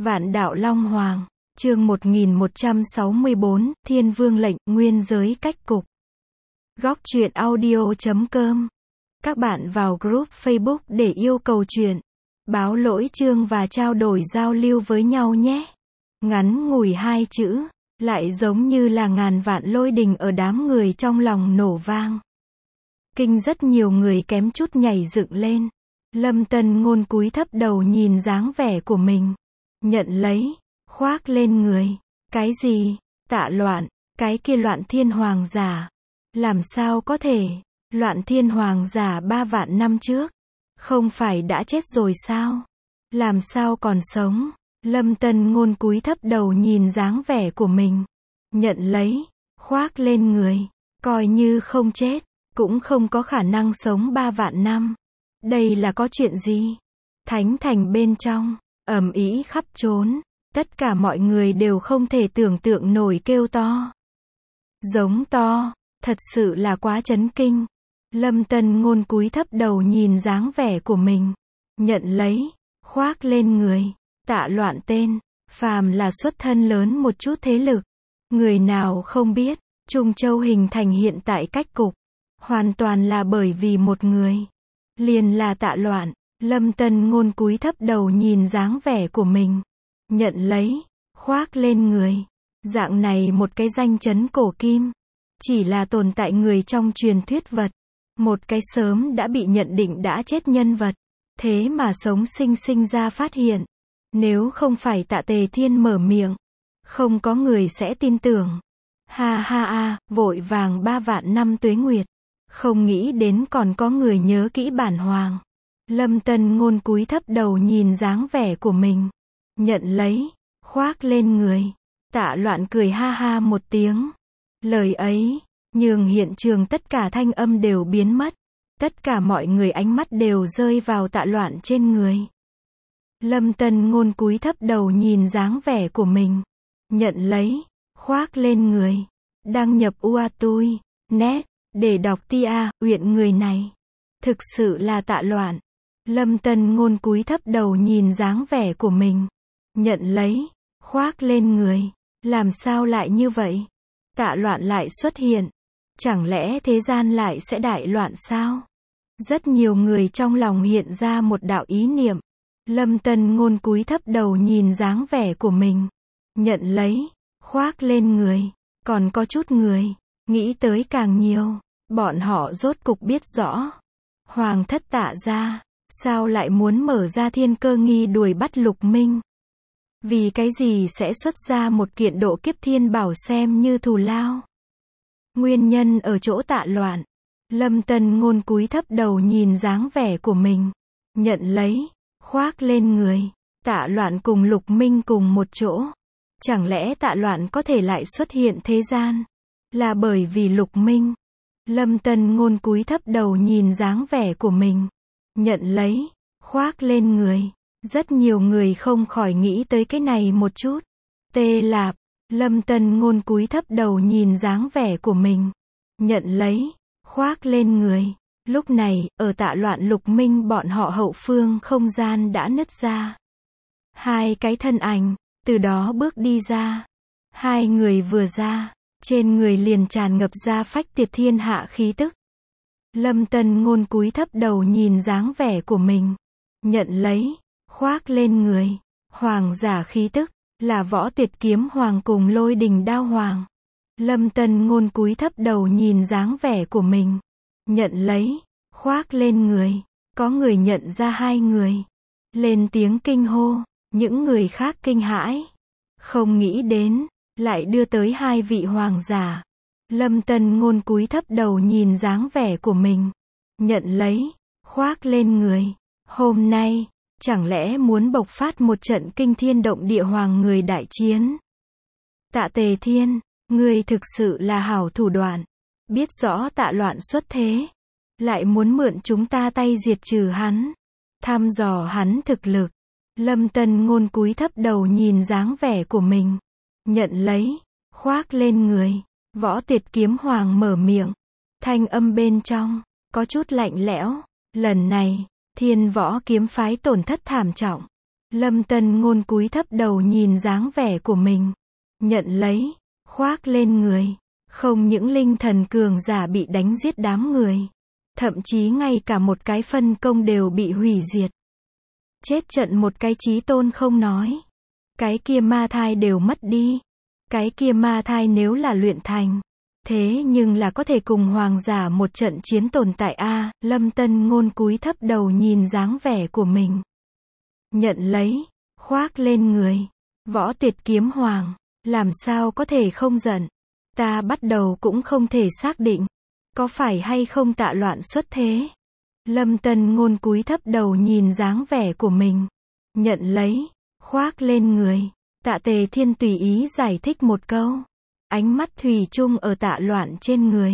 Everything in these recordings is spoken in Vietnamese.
Vạn đạo Long Hoàng, chương 1164, Thiên Vương lệnh, nguyên giới cách cục. Góc truyện audio.com. Các bạn vào group Facebook để yêu cầu truyện, báo lỗi chương và trao đổi giao lưu với nhau nhé. Ngắn ngủi hai chữ, lại giống như là ngàn vạn lôi đình ở đám người trong lòng nổ vang. Kinh rất nhiều người kém chút nhảy dựng lên. Lâm Tân Ngôn cúi thấp đầu nhìn dáng vẻ của mình. Nhận lấy, khoác lên người. Cái gì? Tạ Loạn, cái kia Loạn Thiên Hoàng giả. Làm sao có thể? Loạn Thiên Hoàng giả 3 vạn năm trước. Không phải đã chết rồi sao? Làm sao còn sống? Lâm Tân Ngôn cúi thấp đầu nhìn dáng vẻ của mình. Nhận lấy, khoác lên người. Coi như không chết, cũng không có khả năng sống 3 vạn năm. Đây là có chuyện gì? Thánh thành bên trong, ầm ĩ khắp trốn. Tất cả mọi người đều không thể tưởng tượng nổi kêu to. Giống to, thật sự là quá chấn kinh. Lâm Tân Ngôn cúi thấp đầu nhìn dáng vẻ của mình. Nhận lấy, khoác lên người. Tạ Loạn tên, phàm là xuất thân lớn một chút thế lực. Người nào không biết, Trung Châu hình thành hiện tại cách cục. Hoàn toàn là bởi vì một người. Liền là Tạ Loạn. Lâm Tân Ngôn cúi thấp đầu nhìn dáng vẻ của mình. Nhận lấy, khoác lên người. Dạng này một cái danh chấn cổ kim. Chỉ là tồn tại người trong truyền thuyết vật. Một cái sớm đã bị nhận định đã chết nhân vật. Thế mà sống sinh ra phát hiện. Nếu không phải Tạ Tề Thiên mở miệng, không có người sẽ tin tưởng. Ha ha ha, vội vàng 3 vạn năm tuế nguyệt. Không nghĩ đến còn có người nhớ kỹ bản hoàng. Lâm Tân Ngôn cúi thấp đầu nhìn dáng vẻ của mình. Nhận lấy, khoác lên người. Tạ Loạn cười ha ha một tiếng. Lời ấy, nhường hiện trường tất cả thanh âm đều biến mất. Tất cả mọi người ánh mắt đều rơi vào Tạ Loạn trên người. Lâm Tân Ngôn cúi thấp đầu nhìn dáng vẻ của mình. Nhận lấy, khoác lên người. Đăng nhập UATUI, net, để đọc tia, uyện người này. Thực sự là Tạ Loạn. Lâm Tân Ngôn cúi thấp đầu nhìn dáng vẻ của mình. Nhận lấy, khoác lên người. Làm sao lại như vậy? Tạ Loạn lại xuất hiện. Chẳng lẽ thế gian lại sẽ đại loạn sao? Rất nhiều người trong lòng hiện ra một đạo ý niệm. Lâm Tân Ngôn cúi thấp đầu nhìn dáng vẻ của mình. Nhận lấy, khoác lên người. Còn có chút người, nghĩ tới càng nhiều. Bọn họ rốt cục biết rõ. Hoàng thất Tạ gia, sao lại muốn mở ra thiên cơ nghi đuổi bắt Lục Minh? Vì cái gì sẽ xuất ra một kiện độ kiếp thiên bảo xem như thù lao? Nguyên nhân ở chỗ Tạ Loạn. Lâm Tân Ngôn cúi thấp đầu nhìn dáng vẻ của mình. Nhận lấy, khoác lên người. Tạ Loạn cùng Lục Minh cùng một chỗ. Chẳng lẽ Tạ Loạn có thể lại xuất hiện thế gian? Là bởi vì Lục Minh. Lâm Tân Ngôn cúi thấp đầu nhìn dáng vẻ của mình. Nhận lấy, khoác lên người. Rất nhiều người không khỏi nghĩ tới cái này một chút. Tê Lạp. Lâm Tân Ngôn cúi thấp đầu nhìn dáng vẻ của mình. Nhận lấy, khoác lên người. Lúc này, ở Tạ Loạn Lục Minh bọn họ hậu phương không gian đã nứt ra. Hai cái thân ảnh, từ đó bước đi ra. Hai người vừa ra, trên người liền tràn ngập ra phách tiệt thiên hạ khí tức. Lâm Tân Ngôn cúi thấp đầu nhìn dáng vẻ của mình. Nhận lấy, khoác lên người. Hoàng giả khí tức, là Võ Tuyệt Kiếm Hoàng cùng Lôi Đình Đao Hoàng. Lâm Tân Ngôn cúi thấp đầu nhìn dáng vẻ của mình. Nhận lấy, khoác lên người. Có người nhận ra hai người. Lên tiếng kinh hô, những người khác kinh hãi. Không nghĩ đến, lại đưa tới hai vị hoàng giả. Lâm Tân Ngôn cúi thấp đầu nhìn dáng vẻ của mình. Nhận lấy, khoác lên người. Hôm nay, chẳng lẽ muốn bộc phát một trận kinh thiên động địa hoàng người đại chiến? Tạ Tề Thiên, ngươi thực sự là hảo thủ đoạn. Biết rõ Tạ Loạn xuất thế. Lại muốn mượn chúng ta tay diệt trừ hắn. Thăm dò hắn thực lực. Lâm Tân Ngôn cúi thấp đầu nhìn dáng vẻ của mình. Nhận lấy, khoác lên người. Võ Tuyệt Kiếm Hoàng mở miệng. Thanh âm bên trong, có chút lạnh lẽo. Lần này, Thiên Võ kiếm phái tổn thất thảm trọng. Lâm Tân Ngôn cúi thấp đầu nhìn dáng vẻ của mình. Nhận lấy, khoác lên người. Không những linh thần cường giả bị đánh giết đám người. Thậm chí ngay cả một cái phân công đều bị hủy diệt. Chết trận một cái chí tôn không nói. Cái kia ma thai đều mất đi. Cái kia ma thai nếu là luyện thành. Thế nhưng là có thể cùng hoàng giả một trận chiến tồn tại a. Lâm Tân Ngôn cúi thấp đầu nhìn dáng vẻ của mình. Nhận lấy, khoác lên người. Võ Tuyệt Kiếm Hoàng. Làm sao có thể không giận. Ta bắt đầu cũng không thể xác định. Có phải hay không Tạ Loạn xuất thế. Lâm Tân Ngôn cúi thấp đầu nhìn dáng vẻ của mình. Nhận lấy, khoác lên người. Tạ Tề Thiên tùy ý giải thích một câu. Ánh mắt thủy chung ở Tạ Loạn trên người.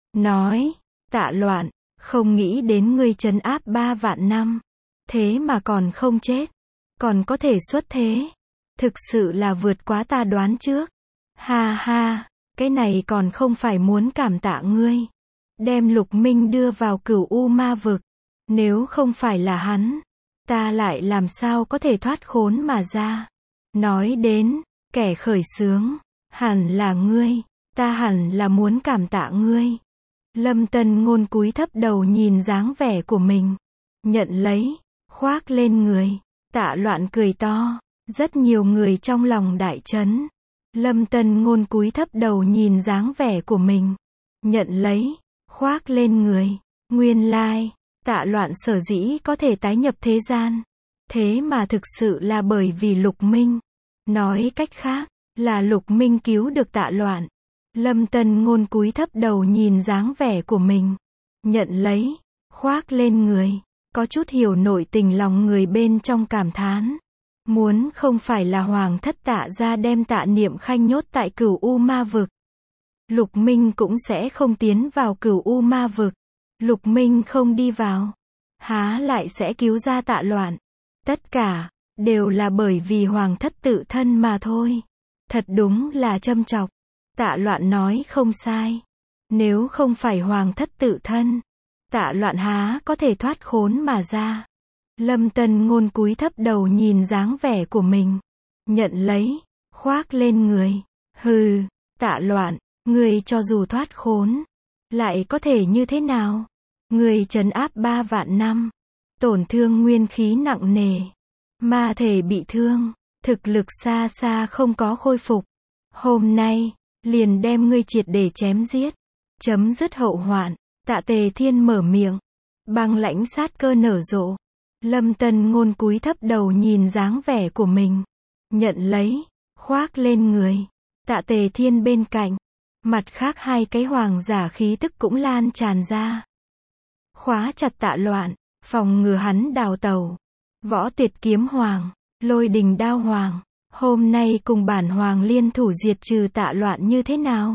Nói, Tạ Loạn, không nghĩ đến ngươi trấn áp 3 vạn năm. Thế mà còn không chết. Còn có thể xuất thế. Thực sự là vượt quá ta đoán trước. Ha ha, cái này còn không phải muốn cảm tạ ngươi. Đem Lục Minh đưa vào Cửu U Ma Vực. Nếu không phải là hắn, ta lại làm sao có thể thoát khốn mà ra. Nói đến, kẻ khởi xướng, hẳn là ngươi, ta hẳn là muốn cảm tạ ngươi. Lâm Tân Ngôn cúi thấp đầu nhìn dáng vẻ của mình. Nhận lấy, khoác lên người. Tạ Loạn cười to. Rất nhiều người trong lòng đại chấn. Lâm Tân Ngôn cúi thấp đầu nhìn dáng vẻ của mình. Nhận lấy, khoác lên người. Nguyên lai, Tạ Loạn sở dĩ có thể tái nhập thế gian. Thế mà thực sự là bởi vì Lục Minh. Nói cách khác, là Lục Minh cứu được Tạ Loạn. Lâm Tân Ngôn cúi thấp đầu nhìn dáng vẻ của mình. Nhận lấy, khoác lên người. Có chút hiểu nội tình lòng người bên trong cảm thán. Muốn không phải là Hoàng thất Tạ gia đem Tạ Niệm Khanh nhốt tại Cửu U Ma Vực. Lục Minh cũng sẽ không tiến vào Cửu U Ma Vực. Lục Minh không đi vào. Há lại sẽ cứu ra Tạ Loạn. Tất cả, đều là bởi vì Hoàng thất tự thân mà thôi. Thật đúng là châm chọc. Tạ Loạn nói không sai. Nếu không phải Hoàng thất tự thân, Tạ Loạn há có thể thoát khốn mà ra. Lâm Tân Ngôn cúi thấp đầu nhìn dáng vẻ của mình. Nhận lấy, khoác lên người. Hừ, Tạ Loạn, ngươi cho dù thoát khốn, lại có thể như thế nào? Ngươi trấn áp 3 vạn năm, tổn thương nguyên khí nặng nề, ma thể bị thương, thực lực xa xa không có khôi phục. Hôm nay, liền đem ngươi triệt để chém giết, chấm dứt hậu hoạn. Tạ Tề Thiên mở miệng, băng lãnh sát cơ nở rộ. Lâm Tân Ngôn cúi thấp đầu nhìn dáng vẻ của mình. Nhận lấy, khoác lên người. Tạ Tề Thiên bên cạnh. Mặt khác hai cái hoàng giả khí tức cũng lan tràn ra. Khóa chặt Tạ Loạn, phòng ngừa hắn đào tẩu. Võ Tuyệt Kiếm Hoàng, Lôi Đình Đao Hoàng. Hôm nay cùng bản hoàng liên thủ diệt trừ Tạ Loạn như thế nào?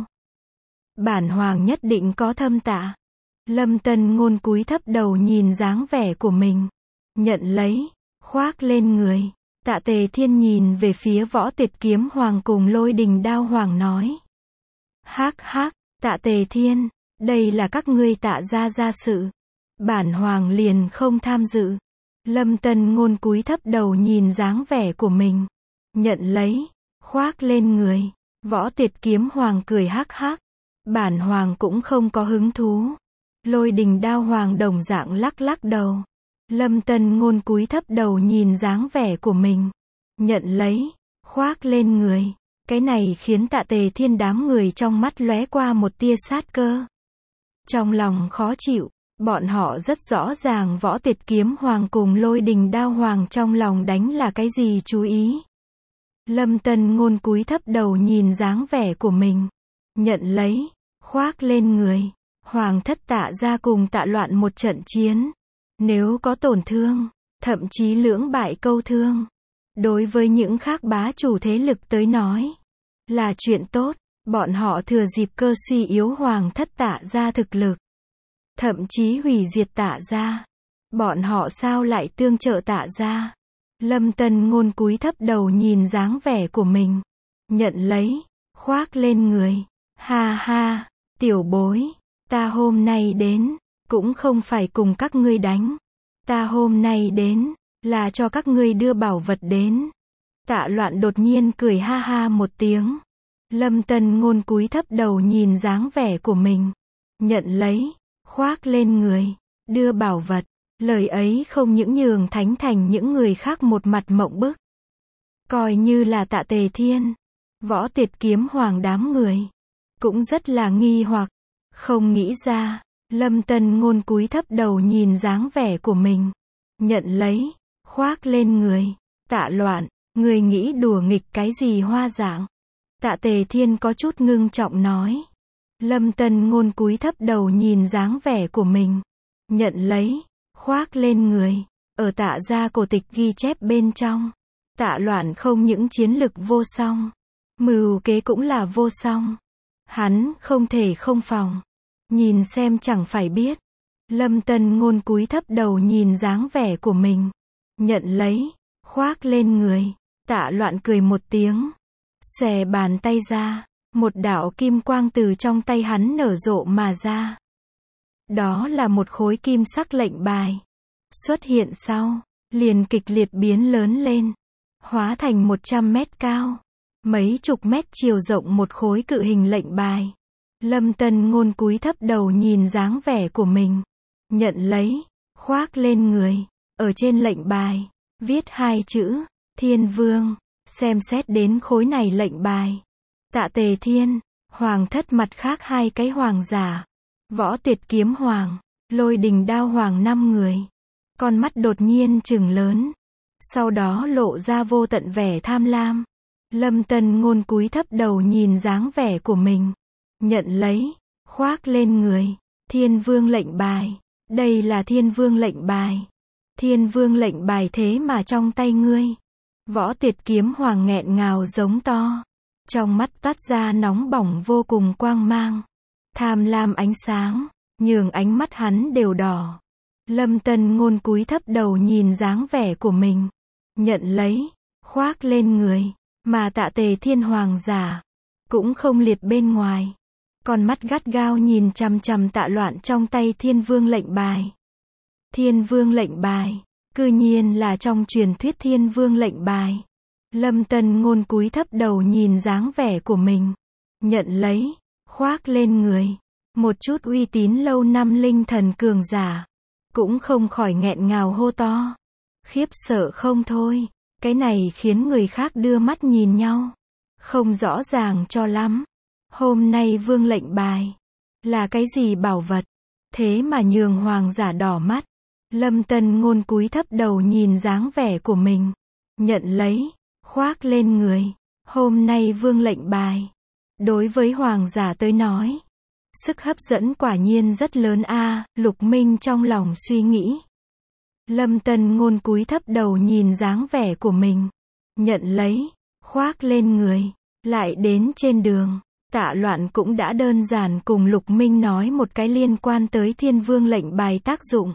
Bản hoàng nhất định có thâm tạ. Lâm Tân Ngôn cúi thấp đầu nhìn dáng vẻ của mình. Nhận lấy, khoác lên người. Tạ Tề Thiên nhìn về phía Võ Tuyệt Kiếm Hoàng cùng Lôi Đình Đao Hoàng nói. Hắc hắc, Tạ Tề Thiên, đây là các ngươi Tạ gia sự. Bản hoàng liền không tham dự. Lâm Tân Ngôn cúi thấp đầu nhìn dáng vẻ của mình. Nhận lấy, khoác lên người. Võ Tuyệt Kiếm Hoàng cười hắc hắc. Bản hoàng cũng không có hứng thú. Lôi Đình Đao Hoàng đồng dạng lắc lắc đầu. Lâm Tân Ngôn cúi thấp đầu nhìn dáng vẻ của mình. Nhận lấy, khoác lên người. Cái này khiến Tạ Tề Thiên đám người trong mắt lóe qua một tia sát cơ. Trong lòng khó chịu, bọn họ rất rõ ràng Võ Tuyệt Kiếm Hoàng cùng Lôi Đình Đao Hoàng trong lòng đánh là cái gì chú ý. Lâm Tân Ngôn cúi thấp đầu nhìn dáng vẻ của mình. Nhận lấy, khoác lên người. Hoàng thất Tạ gia cùng Tạ Loạn một trận chiến. Nếu có tổn thương, thậm chí lưỡng bại câu thương, đối với những khác bá chủ thế lực tới nói, là chuyện tốt. Bọn họ thừa dịp cơ suy yếu Hoàng thất Tạ gia thực lực, thậm chí hủy diệt Tạ gia. Bọn họ sao lại tương trợ Tạ gia? Lâm Tân Ngôn cúi thấp đầu nhìn dáng vẻ của mình. Nhận lấy, khoác lên người. Ha ha, tiểu bối, ta hôm nay đến, cũng không phải cùng các ngươi đánh. Ta hôm nay đến, là cho các ngươi đưa bảo vật đến. Tạ Loạn đột nhiên cười ha ha một tiếng. Lâm Tân Ngôn cúi thấp đầu nhìn dáng vẻ của mình. Nhận lấy, khoác lên người, đưa bảo vật. Lời ấy không những nhường Thánh Thành những người khác một mặt mộng bức. Coi như là Tạ Tề Thiên, Võ Tiệt Kiếm Hoàng đám người. Cũng rất là nghi hoặc. Không nghĩ ra, Lâm Tân Ngôn cúi thấp đầu nhìn dáng vẻ của mình. Nhận lấy, khoác lên người. Tạ Loạn, người nghĩ đùa nghịch cái gì hoa dạng? Tạ Tề Thiên có chút ngưng trọng nói. Lâm Tân Ngôn cúi thấp đầu nhìn dáng vẻ của mình. Nhận lấy, khoác lên người. Ở Tạ gia cổ tịch ghi chép bên trong. Tạ Loạn không những chiến lực vô song, mưu kế cũng là vô song. Hắn không thể không phòng. Nhìn xem chẳng phải biết. Lâm Tân Ngôn cúi thấp đầu nhìn dáng vẻ của mình. Nhận lấy, khoác lên người. Tạ Loạn cười một tiếng. Xòe bàn tay ra. Một đạo kim quang từ trong tay hắn nở rộ mà ra. Đó là một khối kim sắc lệnh bài. Xuất hiện sau, liền kịch liệt biến lớn lên. Hóa thành 100 mét cao. Mấy chục mét chiều rộng một khối cự hình lệnh bài. Lâm Tân Ngôn cúi thấp đầu nhìn dáng vẻ của mình. Nhận lấy, khoác lên người. Ở trên lệnh bài, viết 2 chữ, Thiên Vương. Xem xét đến khối này lệnh bài. Tạ Tề Thiên, Hoàng thất mặt khác 2 cái hoàng giả. Võ Tiệt Kiếm Hoàng, Lôi Đình Đao Hoàng 5 người. Con mắt đột nhiên trừng lớn. Sau đó lộ ra vô tận vẻ tham lam. Lâm Tân Ngôn cúi thấp đầu nhìn dáng vẻ của mình. Nhận lấy, khoác lên người. Thiên Vương lệnh bài. Đây là Thiên Vương lệnh bài. Thiên Vương lệnh bài thế mà trong tay ngươi. Võ Tiệt Kiếm Hoàng nghẹn ngào giống to. Trong mắt toát ra nóng bỏng vô cùng quang mang. Tham lam ánh sáng, nhường ánh mắt hắn đều đỏ. Lâm Tân Ngôn cúi thấp đầu nhìn dáng vẻ của mình. Nhận lấy, khoác lên người. Mà Tạ Tề Thiên Hoàng giả, cũng không liệt bên ngoài. Con mắt gắt gao nhìn chằm chằm Tạ Loạn trong tay Thiên Vương lệnh bài. Thiên Vương lệnh bài, cư nhiên là trong truyền thuyết Thiên Vương lệnh bài. Lâm Tân Ngôn cúi thấp đầu nhìn dáng vẻ của mình. Nhận lấy, khoác lên người. Một chút uy tín lâu năm linh thần cường giả, cũng không khỏi nghẹn ngào hô to. Khiếp sợ không thôi. Cái này khiến người khác đưa mắt nhìn nhau. Không rõ ràng cho lắm. Hôm nay vương lệnh bài là cái gì bảo vật? Thế mà nhường hoàng giả đỏ mắt. Lâm Tân Ngôn cúi thấp đầu nhìn dáng vẻ của mình. Nhận lấy, khoác lên người. Hôm nay vương lệnh bài, đối với hoàng giả tới nói, sức hấp dẫn quả nhiên rất lớn a. Lục Minh trong lòng suy nghĩ. Lâm Tân Ngôn cúi thấp đầu nhìn dáng vẻ của mình. Nhận lấy, khoác lên người. Lại đến trên đường, Tạ Loạn cũng đã đơn giản cùng Lục Minh nói một cái liên quan tới Thiên Vương lệnh bài tác dụng.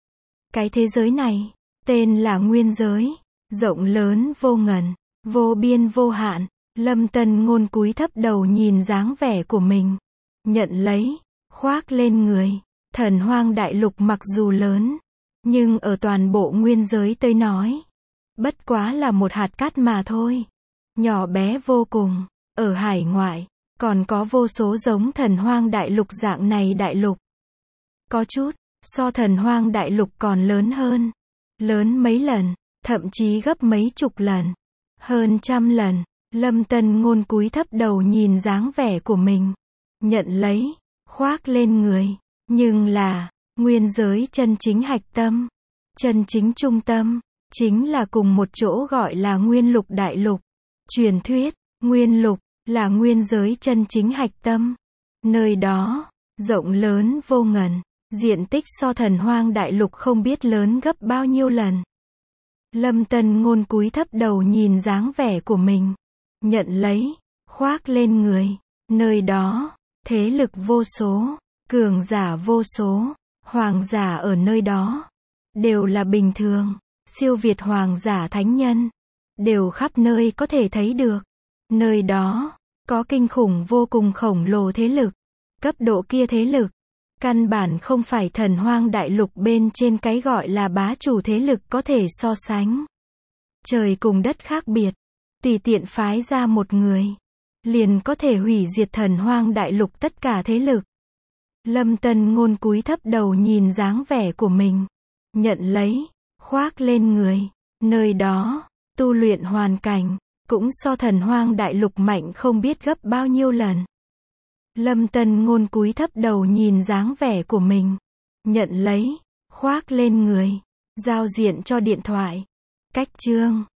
Cái thế giới này, tên là nguyên giới, rộng lớn vô ngần, vô biên vô hạn. Lâm Tân Ngôn cúi thấp đầu nhìn dáng vẻ của mình. Nhận lấy, khoác lên người. Thần Hoang Đại Lục mặc dù lớn, nhưng ở toàn bộ nguyên giới tới nói, bất quá là một hạt cát mà thôi. Nhỏ bé vô cùng. Ở hải ngoại, còn có vô số giống Thần Hoang Đại Lục dạng này đại lục. Có chút, so Thần Hoang Đại Lục còn lớn hơn. Lớn mấy lần, thậm chí gấp mấy chục lần. Hơn 100 lần. Lâm Tân Ngôn cúi thấp đầu nhìn dáng vẻ của mình. Nhận lấy, khoác lên người. Nhưng là, nguyên giới chân chính hạch tâm, chân chính trung tâm, chính là cùng một chỗ gọi là Nguyên Lục Đại Lục. Truyền thuyết, Nguyên Lục, là nguyên giới chân chính hạch tâm. Nơi đó, rộng lớn vô ngần, diện tích so Thần Hoang Đại Lục không biết lớn gấp bao nhiêu lần. Lâm Tân Ngôn cúi thấp đầu nhìn dáng vẻ của mình. Nhận lấy, khoác lên người. Nơi đó, thế lực vô số, cường giả vô số, hoàng giả ở nơi đó, đều là bình thường, siêu việt hoàng giả thánh nhân, đều khắp nơi có thể thấy được. Nơi đó, có kinh khủng vô cùng khổng lồ thế lực, cấp độ kia thế lực, Căn bản không phải Thần Hoang Đại Lục bên trên cái gọi là bá chủ thế lực có thể so sánh. Trời cùng đất khác biệt. Tùy tiện phái ra một người, liền có thể hủy diệt Thần Hoang Đại Lục tất cả thế lực. Lâm Tân Ngôn cúi thấp đầu nhìn dáng vẻ của mình. Nhận lấy, khoác lên người. Nơi đó, tu luyện hoàn cảnh, cũng so Thần Hoang Đại Lục mạnh không biết gấp bao nhiêu lần. Lâm Tân Ngôn cúi thấp đầu nhìn dáng vẻ của mình. Nhận lấy, khoác lên người. Giao diện cho điện thoại. Cách chương